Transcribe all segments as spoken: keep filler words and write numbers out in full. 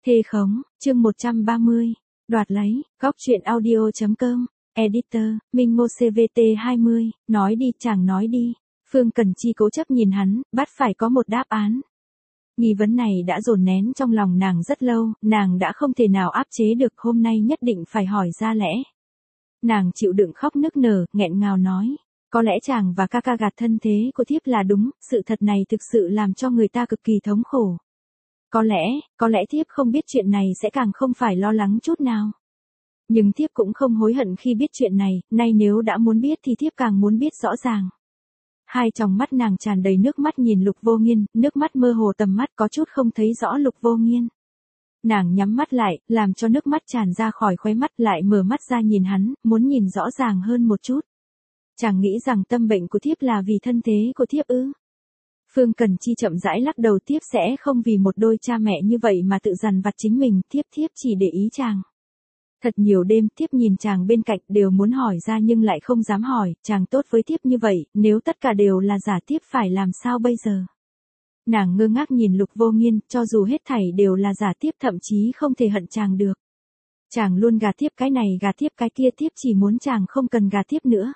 Thê khống, chương một trăm ba mươi, đoạt lấy, góc truyện audio.com, editor, Minh Ngô xê vê tê hai mươi, nói đi chàng nói đi. Phương Cần Chi cố chấp nhìn hắn, bắt phải có một đáp án. Nghi vấn này đã dồn nén trong lòng nàng rất lâu, nàng đã không thể nào áp chế được, hôm nay nhất định phải hỏi ra lẽ. Nàng chịu đựng khóc nức nở, nghẹn ngào nói, có lẽ chàng và ca ca gạt thân thế của thiếp là đúng, sự thật này thực sự làm cho người ta cực kỳ thống khổ. Có lẽ, có lẽ thiếp không biết chuyện này sẽ càng không phải lo lắng chút nào. Nhưng thiếp cũng không hối hận khi biết chuyện này, nay nếu đã muốn biết thì thiếp càng muốn biết rõ ràng. Hai tròng mắt nàng tràn đầy nước mắt nhìn Lục Vô Nghiên, nước mắt mơ hồ tầm mắt có chút không thấy rõ Lục Vô Nghiên. Nàng nhắm mắt lại, làm cho nước mắt tràn ra khỏi khóe mắt, lại mở mắt ra nhìn hắn, muốn nhìn rõ ràng hơn một chút. Chàng nghĩ rằng tâm bệnh của thiếp là vì thân thế của thiếp ư? Phương Cần Chi chậm rãi lắc đầu, thiếp sẽ không vì một đôi cha mẹ như vậy mà tự dằn vặt chính mình, thiếp thiếp chỉ để ý chàng. Thật nhiều đêm thiếp nhìn chàng bên cạnh đều muốn hỏi ra nhưng lại không dám hỏi, chàng tốt với thiếp như vậy, nếu tất cả đều là giả thiếp phải làm sao bây giờ? Nàng ngơ ngác nhìn Lục Vô Nghiên, cho dù hết thảy đều là giả thiếp thậm chí không thể hận chàng được. Chàng luôn gạt thiếp cái này gạt thiếp cái kia, thiếp chỉ muốn chàng không cần gạt thiếp nữa.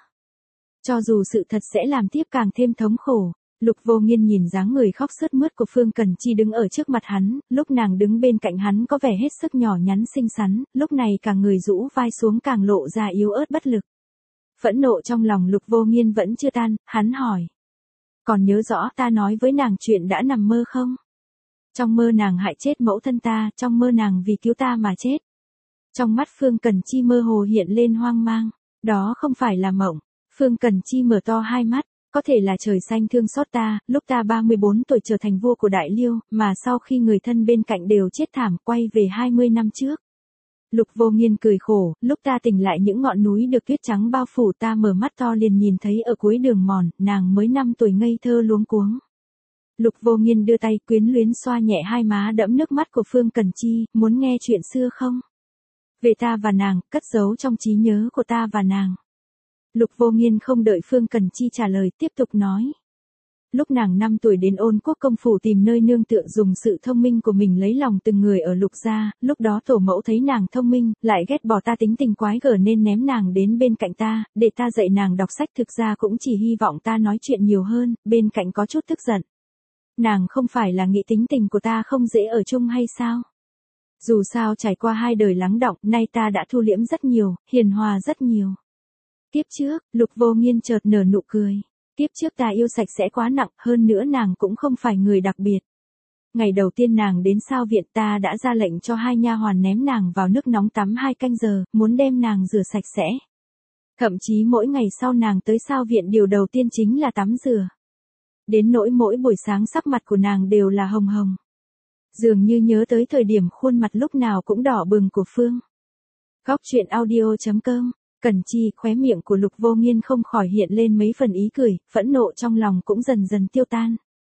Cho dù sự thật sẽ làm thiếp càng thêm thống khổ. Lục Vô Nghiên nhìn dáng người khóc sướt mướt của Phương Cần Chi đứng ở trước mặt hắn, lúc nàng đứng bên cạnh hắn có vẻ hết sức nhỏ nhắn xinh xắn, lúc này cả người rũ vai xuống càng lộ ra yếu ớt bất lực. Phẫn nộ trong lòng Lục Vô Nghiên vẫn chưa tan, hắn hỏi. Còn nhớ rõ ta nói với nàng chuyện đã nằm mơ không? Trong mơ nàng hại chết mẫu thân ta, trong mơ nàng vì cứu ta mà chết. Trong mắt Phương Cần Chi mơ hồ hiện lên hoang mang, đó không phải là mộng. Phương Cần Chi mở to hai mắt. Có thể là trời xanh thương xót ta, lúc ta ba mươi bốn tuổi trở thành vua của Đại Liêu, mà sau khi người thân bên cạnh đều chết thảm, quay về hai mươi năm trước. Lục Vô Nghiên cười khổ, lúc ta tỉnh lại những ngọn núi được tuyết trắng bao phủ, ta mở mắt to liền nhìn thấy ở cuối đường mòn, nàng mới năm tuổi ngây thơ luống cuống. Lục Vô Nghiên đưa tay quyến luyến xoa nhẹ hai má đẫm nước mắt của Phương Cần Chi, muốn nghe chuyện xưa không? Về ta và nàng, cất giấu trong trí nhớ của ta và nàng. Lục Vô Nghiên không đợi Phương Cần Chi trả lời, tiếp tục nói. Lúc nàng năm tuổi đến Ôn Quốc công phủ tìm nơi nương tựa, dùng sự thông minh của mình lấy lòng từng người ở Lục gia, lúc đó tổ mẫu thấy nàng thông minh, lại ghét bỏ ta tính tình quái gở nên ném nàng đến bên cạnh ta, để ta dạy nàng đọc sách, thực ra cũng chỉ hy vọng ta nói chuyện nhiều hơn, bên cạnh có chút tức giận. Nàng không phải là nghĩ tính tình của ta không dễ ở chung hay sao? Dù sao trải qua hai đời lắng đọng, nay ta đã thu liễm rất nhiều, hiền hòa rất nhiều. Tiếp trước, Lục Vô Nghiên chợt nở nụ cười. Tiếp trước ta yêu sạch sẽ quá nặng, hơn nữa nàng cũng không phải người đặc biệt. Ngày đầu tiên nàng đến sao viện, ta đã ra lệnh cho hai nha hoàn ném nàng vào nước nóng tắm hai canh giờ, muốn đem nàng rửa sạch sẽ. Thậm chí mỗi ngày sau nàng tới sao viện điều đầu tiên chính là tắm rửa. Đến nỗi mỗi buổi sáng sắc mặt của nàng đều là hồng hồng. Dường như nhớ tới thời điểm khuôn mặt lúc nào cũng đỏ bừng của Phương. Góc truyện audio.com. Cần Chi, khóe miệng của Lục Vô Nghiên không khỏi hiện lên mấy phần ý cười, phẫn nộ trong lòng cũng dần dần tiêu tan.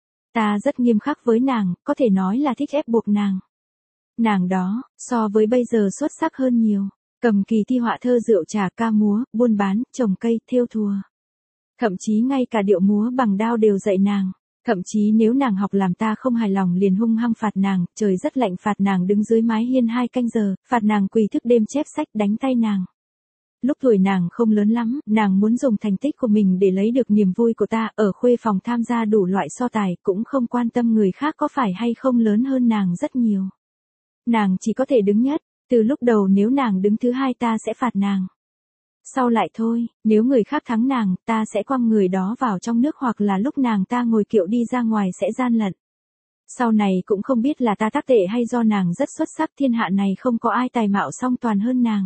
Ta rất nghiêm khắc với nàng, có thể nói là thích ép buộc nàng. Nàng đó, so với bây giờ xuất sắc hơn nhiều, cầm kỳ thi họa thơ rượu trà ca múa, buôn bán, trồng cây, thêu thùa. Thậm chí ngay cả điệu múa bằng đao đều dạy nàng. Thậm chí nếu nàng học làm ta không hài lòng liền hung hăng phạt nàng, trời rất lạnh phạt nàng đứng dưới mái hiên hai canh giờ, phạt nàng quỳ thức đêm chép sách, đánh tay nàng. Lúc tuổi nàng không lớn lắm, nàng muốn dùng thành tích của mình để lấy được niềm vui của ta, ở khuê phòng tham gia đủ loại so tài, cũng không quan tâm người khác có phải hay không lớn hơn nàng rất nhiều. Nàng chỉ có thể đứng nhất, từ lúc đầu nếu nàng đứng thứ hai ta sẽ phạt nàng. Sau lại thôi, nếu người khác thắng nàng, ta sẽ quăng người đó vào trong nước, hoặc là lúc nàng ta ngồi kiệu đi ra ngoài sẽ gian lận. Sau này cũng không biết là ta tác tệ hay do nàng rất xuất sắc, thiên hạ này không có ai tài mạo song toàn hơn nàng.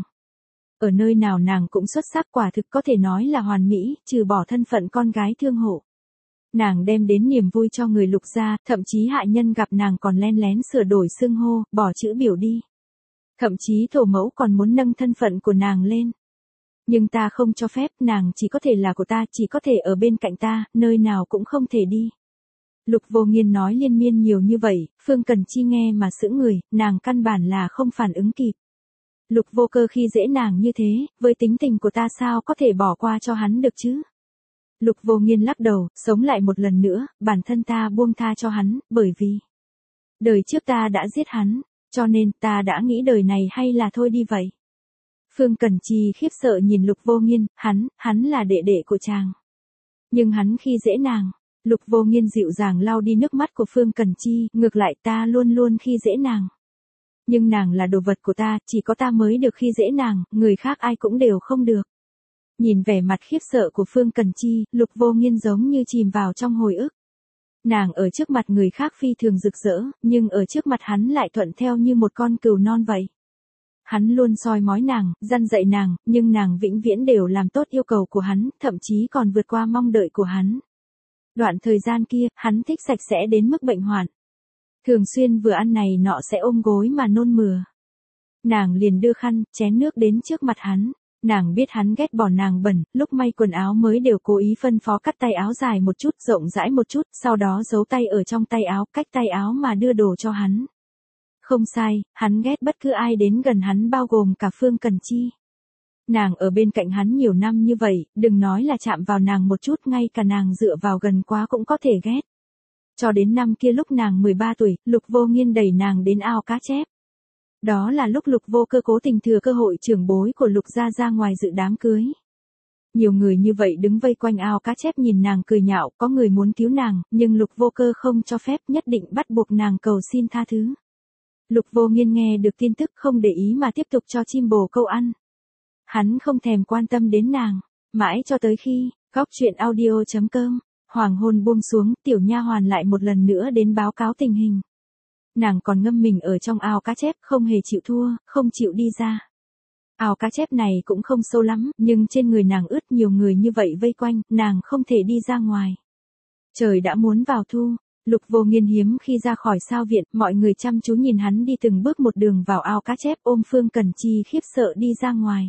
Ở nơi nào nàng cũng xuất sắc, quả thực có thể nói là hoàn mỹ, trừ bỏ thân phận con gái thương hộ. Nàng đem đến niềm vui cho người Lục gia, thậm chí hạ nhân gặp nàng còn len lén sửa đổi xưng hô, bỏ chữ biểu đi. Thậm chí thổ mẫu còn muốn nâng thân phận của nàng lên. Nhưng ta không cho phép, nàng chỉ có thể là của ta, chỉ có thể ở bên cạnh ta, nơi nào cũng không thể đi. Lục Vô Nghiên nói liên miên nhiều như vậy, Phương Cần Chi nghe mà sững người, nàng căn bản là không phản ứng kịp. Lục Vô Cơ khi dễ nàng như thế, với tính tình của ta sao có thể bỏ qua cho hắn được chứ? Lục Vô Nghiên lắc đầu, sống lại một lần nữa, bản thân ta buông tha cho hắn, bởi vì đời trước ta đã giết hắn, Cho nên ta đã nghĩ đời này hay là thôi đi vậy. Phương Cẩn Chi khiếp sợ nhìn Lục Vô Nghiên, hắn, hắn là đệ đệ của chàng. Nhưng hắn khi dễ nàng. Lục Vô Nghiên dịu dàng lau đi nước mắt của Phương Cẩn Chi, ngược lại ta luôn luôn khi dễ nàng. Nhưng nàng là đồ vật của ta, chỉ có ta mới được khi dễ nàng, người khác ai cũng đều không được. Nhìn vẻ mặt khiếp sợ của Phương Cẩn Chi, Lục Vô Nghiên giống như chìm vào trong hồi ức. Nàng ở trước mặt người khác phi thường rực rỡ, nhưng ở trước mặt hắn lại thuận theo như một con cừu non vậy. Hắn luôn soi mói nàng, răn dạy nàng, nhưng nàng vĩnh viễn đều làm tốt yêu cầu của hắn, thậm chí còn vượt qua mong đợi của hắn. Đoạn thời gian kia, hắn thích sạch sẽ đến mức bệnh hoạn. Thường xuyên vừa ăn này nọ sẽ ôm gối mà nôn mửa. Nàng liền đưa khăn, chén nước đến trước mặt hắn. Nàng biết hắn ghét bỏ nàng bẩn, lúc may quần áo mới đều cố ý phân phó cắt tay áo dài một chút, rộng rãi một chút, sau đó giấu tay ở trong tay áo, cách tay áo mà đưa đồ cho hắn. Không sai, hắn ghét bất cứ ai đến gần hắn bao gồm cả Phương Cẩn Chi. Nàng ở bên cạnh hắn nhiều năm như vậy, đừng nói là chạm vào nàng một chút, ngay cả nàng dựa vào gần quá cũng có thể ghét. Cho đến năm kia lúc nàng mười ba tuổi, Lục Vô Nghiên đẩy nàng đến ao cá chép. Đó là lúc Lục Vô Cơ cố tình thừa cơ hội trưởng bối của Lục gia ra ngoài dự đám cưới. Nhiều người như vậy đứng vây quanh ao cá chép nhìn nàng cười nhạo, có người muốn cứu nàng, nhưng Lục Vô Cơ không cho phép, nhất định bắt buộc nàng cầu xin tha thứ. Lục Vô Nghiên nghe được tin tức không để ý mà tiếp tục cho chim bồ câu ăn. Hắn không thèm quan tâm đến nàng, mãi cho tới khi, góc truyện audio chấm com, hoàng hôn buông xuống, tiểu nha hoàn lại một lần nữa đến báo cáo tình hình. Nàng còn ngâm mình ở trong ao cá chép, không hề chịu thua, không chịu đi ra. Ao cá chép này cũng không sâu lắm, nhưng trên người nàng ướt, nhiều người như vậy vây quanh, nàng không thể đi ra ngoài. Trời đã muốn vào thu, Lục Vô Nghiên hiếm khi ra khỏi sao viện, mọi người chăm chú nhìn hắn đi từng bước một đường vào ao cá chép, ôm Phương Cẩn Chi khiếp sợ đi ra ngoài.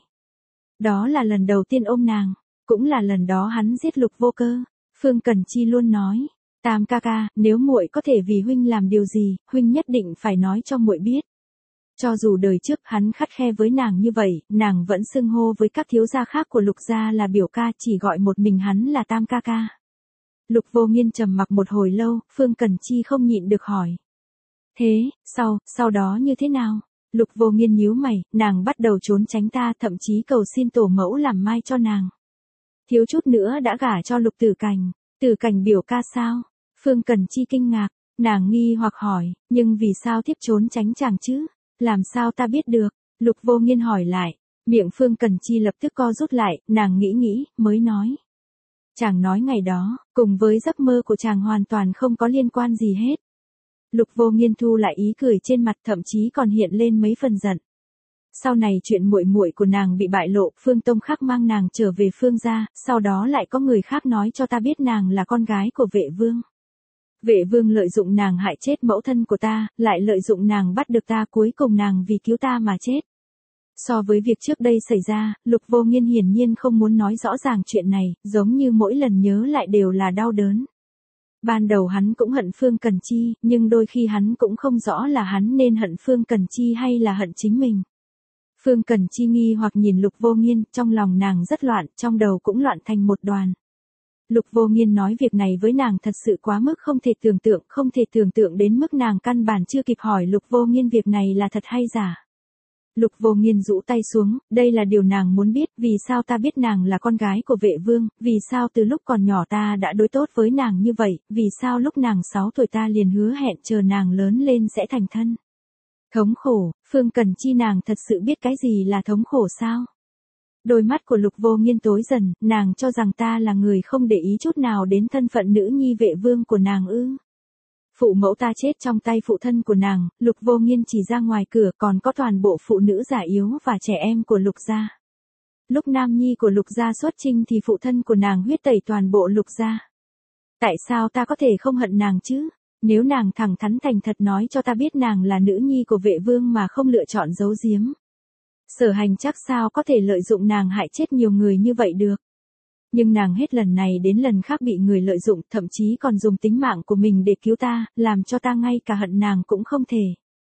Đó là lần đầu tiên ôm nàng, cũng là lần đó hắn giết Lục Vô Cơ. Phương Cẩn Chi luôn nói, Tam ca ca, nếu muội có thể vì huynh làm điều gì, huynh nhất định phải nói cho muội biết. Cho dù đời trước hắn khắt khe với nàng như vậy, nàng vẫn xưng hô với các thiếu gia khác của Lục gia là biểu ca, chỉ gọi một mình hắn là Tam ca ca. Lục Vô Nghiên trầm mặc một hồi lâu, Phương Cẩn Chi không nhịn được hỏi. Thế, sau, sau đó như thế nào? Lục Vô Nghiên nhíu mày, nàng bắt đầu trốn tránh ta, thậm chí cầu xin tổ mẫu làm mai cho nàng. Thiếu chút nữa đã gả cho Lục Tử Cảnh. Tử Cảnh biểu ca sao? Phương Cẩn Chi kinh ngạc, nàng nghi hoặc hỏi, nhưng vì sao tiếp trốn tránh chàng chứ? Làm sao ta biết được? Lục Vô Nghiên hỏi lại, miệng Phương Cẩn Chi lập tức co rút lại, nàng nghĩ nghĩ, mới nói. Chàng nói ngày đó, cùng với giấc mơ của chàng hoàn toàn không có liên quan gì hết. Lục Vô Nghiên thu lại ý cười trên mặt, thậm chí còn hiện lên mấy phần giận. Sau này chuyện muội muội của nàng bị bại lộ, Phương Tông Khắc mang nàng trở về Phương gia, sau đó lại có người khác nói cho ta biết nàng là con gái của Vệ Vương. Vệ Vương lợi dụng nàng hại chết mẫu thân của ta, lại lợi dụng nàng bắt được ta, cuối cùng nàng vì cứu ta mà chết. So với việc trước đây xảy ra, Lục Vô Nghiên hiển nhiên không muốn nói rõ ràng chuyện này, giống như mỗi lần nhớ lại đều là đau đớn. Ban đầu hắn cũng hận Phương Cẩn Chi, nhưng đôi khi hắn cũng không rõ là hắn nên hận Phương Cẩn Chi hay là hận chính mình. Phương Cẩn Chi nghi hoặc nhìn Lục Vô Nghiên, trong lòng nàng rất loạn, trong đầu cũng loạn thành một đoàn. Lục Vô Nghiên nói việc này với nàng thật sự quá mức không thể tưởng tượng, không thể tưởng tượng đến mức nàng căn bản chưa kịp hỏi Lục Vô Nghiên việc này là thật hay giả. Lục Vô Nghiên rũ tay xuống, đây là điều nàng muốn biết, vì sao ta biết nàng là con gái của Vệ Vương, vì sao từ lúc còn nhỏ ta đã đối tốt với nàng như vậy, vì sao lúc nàng sáu tuổi ta liền hứa hẹn chờ nàng lớn lên sẽ thành thân. Thống khổ, Phương Cẩn Chi nàng thật sự biết cái gì là thống khổ sao? Đôi mắt của Lục Vô Nghiên tối dần, nàng cho rằng ta là người không để ý chút nào đến thân phận nữ nhi Vệ Vương của nàng ư? Phụ mẫu ta chết trong tay phụ thân của nàng, Lục Vô Nghiên chỉ ra ngoài cửa, còn có toàn bộ phụ nữ già yếu và trẻ em của Lục gia. Lúc nam nhi của Lục gia xuất chinh thì phụ thân của nàng huyết tẩy toàn bộ Lục gia. Tại sao ta có thể không hận nàng chứ? Nếu nàng thẳng thắn thành thật nói cho ta biết nàng là nữ nhi của Vệ Vương mà không lựa chọn giấu giếm. Sở Hành chắc sao có thể lợi dụng nàng hại chết nhiều người như vậy được. Nhưng nàng hết lần này đến lần khác bị người lợi dụng, thậm chí còn dùng tính mạng của mình để cứu ta, làm cho ta ngay cả hận nàng cũng không thể.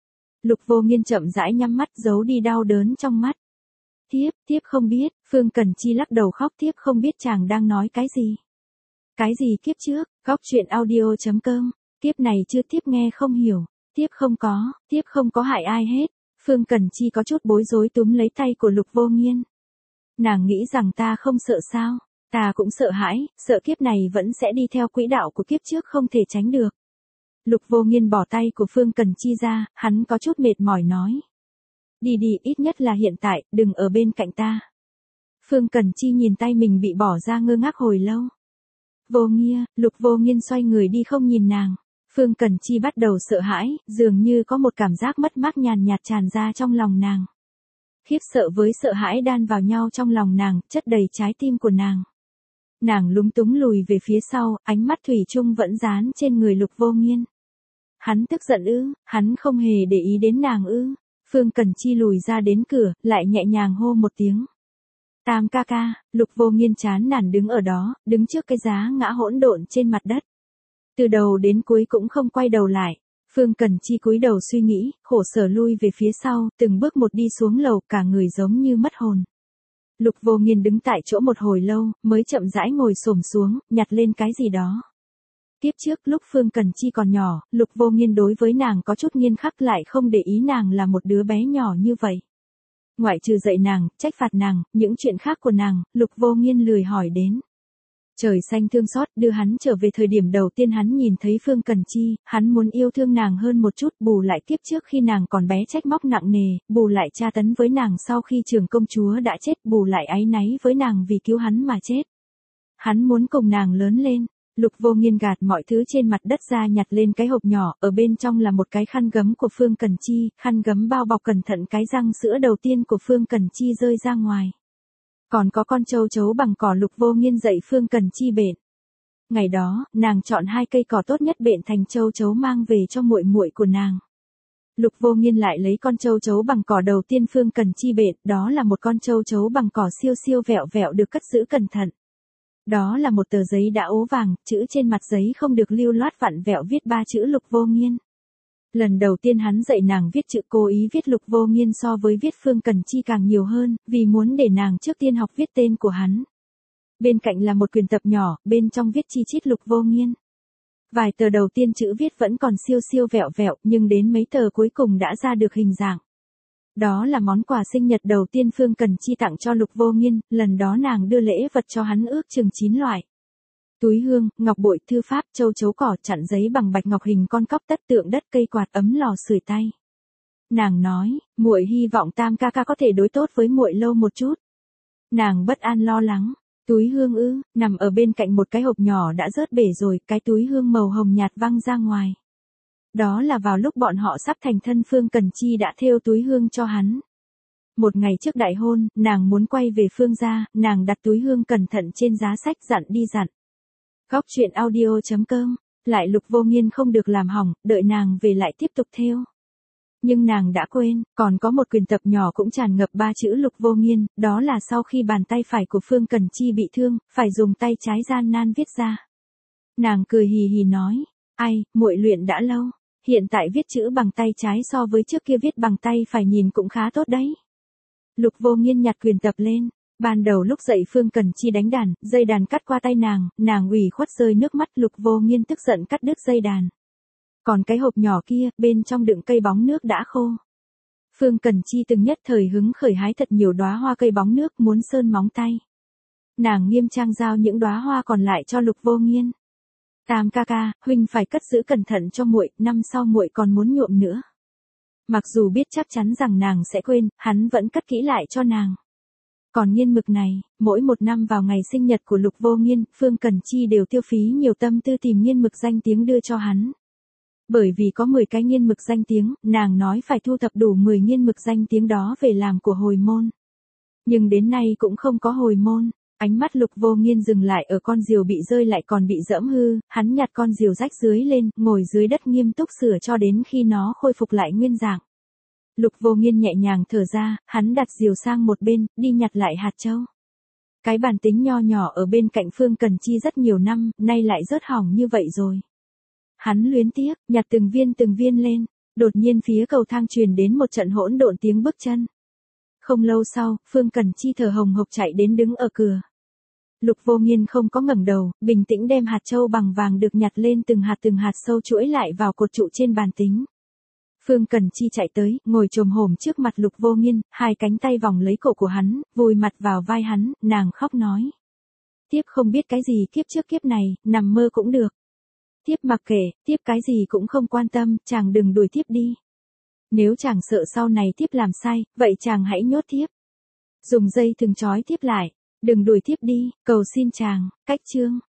Lục Vô Nghiên chậm rãi nhắm mắt, giấu đi đau đớn trong mắt. Tiếp, tiếp không biết, Phương Cẩn Chi lắc đầu khóc, tiếp không biết chàng đang nói cái gì. Cái gì kiếp trước, góc truyện audio chấm com, kiếp này chưa tiếp nghe không hiểu. Tiếp không có, tiếp không có hại ai hết. Phương Cần Chi có chút bối rối túm lấy tay của Lục Vô Nghiên. Nàng nghĩ rằng ta không sợ sao? Ta cũng sợ hãi, sợ kiếp này vẫn sẽ đi theo quỹ đạo của kiếp trước không thể tránh được. Lục Vô Nghiên bỏ tay của Phương Cần Chi ra, hắn có chút mệt mỏi nói. Đi đi, ít nhất là hiện tại, đừng ở bên cạnh ta. Phương Cần Chi nhìn tay mình bị bỏ ra ngơ ngác hồi lâu. Vô Nghia, Lục Vô Nghiên xoay người đi không nhìn nàng. Phương Cần Chi bắt đầu sợ hãi, dường như có một cảm giác mất mát nhàn nhạt tràn ra trong lòng nàng. Khiếp sợ với sợ hãi đan vào nhau trong lòng nàng, chất đầy trái tim của nàng. Nàng lúng túng lùi về phía sau, ánh mắt thủy chung vẫn dán trên người Lục Vô Nghiên. Hắn tức giận ư, hắn không hề để ý đến nàng ư. Phương Cần Chi lùi ra đến cửa, lại nhẹ nhàng hô một tiếng. Tam ca ca. Lục Vô Nghiên chán nản đứng ở đó, đứng trước cái giá ngã hỗn độn trên mặt đất. Từ đầu đến cuối cũng không quay đầu lại. Phương Cần Chi cúi đầu suy nghĩ, khổ sở lui về phía sau, từng bước một đi xuống lầu, cả người giống như mất hồn. Lục Vô Nghiên đứng tại chỗ một hồi lâu, mới chậm rãi ngồi xổm xuống, nhặt lên cái gì đó. Tiếp trước lúc Phương Cần Chi còn nhỏ, Lục Vô Nghiên đối với nàng có chút nghiêm khắc, lại không để ý nàng là một đứa bé nhỏ như vậy. Ngoại trừ dạy nàng, trách phạt nàng, những chuyện khác của nàng, Lục Vô Nghiên lười hỏi đến. Trời xanh thương xót đưa hắn trở về thời điểm đầu tiên hắn nhìn thấy Phương Cần Chi, hắn muốn yêu thương nàng hơn một chút, bù lại kiếp trước khi nàng còn bé trách móc nặng nề, bù lại tra tấn với nàng sau khi trưởng công chúa đã chết, bù lại áy náy với nàng vì cứu hắn mà chết. Hắn muốn cùng nàng lớn lên. Lục Vô Nghiên gạt mọi thứ trên mặt đất ra, nhặt lên cái hộp nhỏ, ở bên trong là một cái khăn gấm của Phương Cần Chi, khăn gấm bao bọc cẩn thận cái răng sữa đầu tiên của Phương Cần Chi rơi ra ngoài. Còn có con châu chấu bằng cỏ Lục Vô Nghiên dạy Phương Cần Chi bện. Ngày đó, nàng chọn hai cây cỏ tốt nhất bện thành châu chấu mang về cho muội muội của nàng. Lục Vô Nghiên lại lấy con châu chấu bằng cỏ đầu tiên Phương Cần Chi bện, đó là một con châu chấu bằng cỏ siêu siêu vẹo vẹo được cất giữ cẩn thận. Đó là một tờ giấy đã ố vàng, chữ trên mặt giấy không được lưu loát vặn vẹo viết ba chữ Lục Vô Nghiên. Lần đầu tiên hắn dạy nàng viết chữ, cố ý viết Lục Vô Nghiên so với viết Phương Cần Chi càng nhiều hơn, vì muốn để nàng trước tiên học viết tên của hắn. Bên cạnh là một quyển tập nhỏ, bên trong viết chi chít Lục Vô Nghiên. Vài tờ đầu tiên chữ viết vẫn còn siêu siêu vẹo vẹo, nhưng đến mấy tờ cuối cùng đã ra được hình dạng. Đó là món quà sinh nhật đầu tiên Phương Cần Chi tặng cho Lục Vô Nghiên, lần đó nàng đưa lễ vật cho hắn ước chừng chín loại. Túi hương, ngọc bội, thư pháp, châu chấu cỏ, chặn giấy bằng bạch ngọc hình con cóc, tất tượng đất, cây quạt, ấm lò sưởi tay. Nàng nói, muội hy vọng Tam ca ca có thể đối tốt với muội lâu một chút. Nàng bất an lo lắng. Túi hương ư, nằm ở bên cạnh một cái hộp nhỏ đã rớt bể rồi, cái túi hương màu hồng nhạt văng ra ngoài. Đó là vào lúc bọn họ sắp thành thân, Phương Cần Chi đã thêu túi hương cho hắn. Một ngày trước đại hôn, nàng muốn quay về Phương gia, nàng đặt túi hương cẩn thận trên giá sách, dặn đi dặn. Góc truyện audio chấm com, lại Lục Vô Nghiên không được làm hỏng, đợi nàng về lại tiếp tục thêu. Nhưng nàng đã quên, còn có một quyển tập nhỏ cũng tràn ngập ba chữ Lục Vô Nghiên, đó là sau khi bàn tay phải của Phương Cần Chi bị thương, phải dùng tay trái gian nan viết ra. Nàng cười hì hì nói, ai, muội luyện đã lâu, hiện tại viết chữ bằng tay trái so với trước kia viết bằng tay phải nhìn cũng khá tốt đấy. Lục Vô Nghiên nhặt quyển tập lên. Ban đầu lúc dậy Phương Cần Chi đánh đàn, dây đàn cắt qua tay nàng, nàng ủy khuất rơi nước mắt, Lục Vô Nghiên tức giận cắt đứt dây đàn. Còn cái hộp nhỏ kia, bên trong đựng cây bóng nước đã khô. Phương Cần Chi từng nhất thời hứng khởi hái thật nhiều đóa hoa cây bóng nước muốn sơn móng tay. Nàng nghiêm trang giao những đóa hoa còn lại cho Lục Vô Nghiên. Tam ca ca, huynh phải cất giữ cẩn thận cho muội, năm sau muội còn muốn nhuộm nữa. Mặc dù biết chắc chắn rằng nàng sẽ quên, hắn vẫn cất kỹ lại cho nàng. Còn nghiên mực này, mỗi một năm vào ngày sinh nhật của Lục Vô Nghiên, Phương Cần Chi đều tiêu phí nhiều tâm tư tìm nghiên mực danh tiếng đưa cho hắn. Bởi vì có mười cái nghiên mực danh tiếng, nàng nói phải thu thập đủ mười nghiên mực danh tiếng đó về làm của hồi môn. Nhưng đến nay cũng không có hồi môn. Ánh mắt Lục Vô Nghiên dừng lại ở con diều bị rơi lại còn bị dẫm hư, hắn nhặt con diều rách dưới lên, ngồi dưới đất nghiêm túc sửa cho đến khi nó khôi phục lại nguyên dạng. Lục Vô Nghiên nhẹ nhàng thở ra, hắn đặt diều sang một bên, đi nhặt lại hạt châu. Cái bàn tính nho nhỏ ở bên cạnh Phương Cần Chi rất nhiều năm, nay lại rớt hỏng như vậy rồi. Hắn luyến tiếc, nhặt từng viên từng viên lên, đột nhiên phía cầu thang truyền đến một trận hỗn độn tiếng bước chân. Không lâu sau, Phương Cần Chi thở hồng hộc chạy đến đứng ở cửa. Lục Vô Nghiên không có ngẩng đầu, bình tĩnh đem hạt châu bằng vàng được nhặt lên từng hạt từng hạt sâu chuỗi lại vào cột trụ trên bàn tính. Phương Cần Chi chạy tới, ngồi chồm hổm trước mặt Lục Vô Nghiên, hai cánh tay vòng lấy cổ của hắn, vùi mặt vào vai hắn, nàng khóc nói. Tiếp không biết cái gì kiếp trước kiếp này, nằm mơ cũng được. Tiếp mặc kệ, tiếp cái gì cũng không quan tâm, chàng đừng đuổi tiếp đi. Nếu chàng sợ sau này tiếp làm sai, vậy chàng hãy nhốt tiếp. Dùng dây thừng trói tiếp lại, đừng đuổi tiếp đi, cầu xin chàng, cách chương.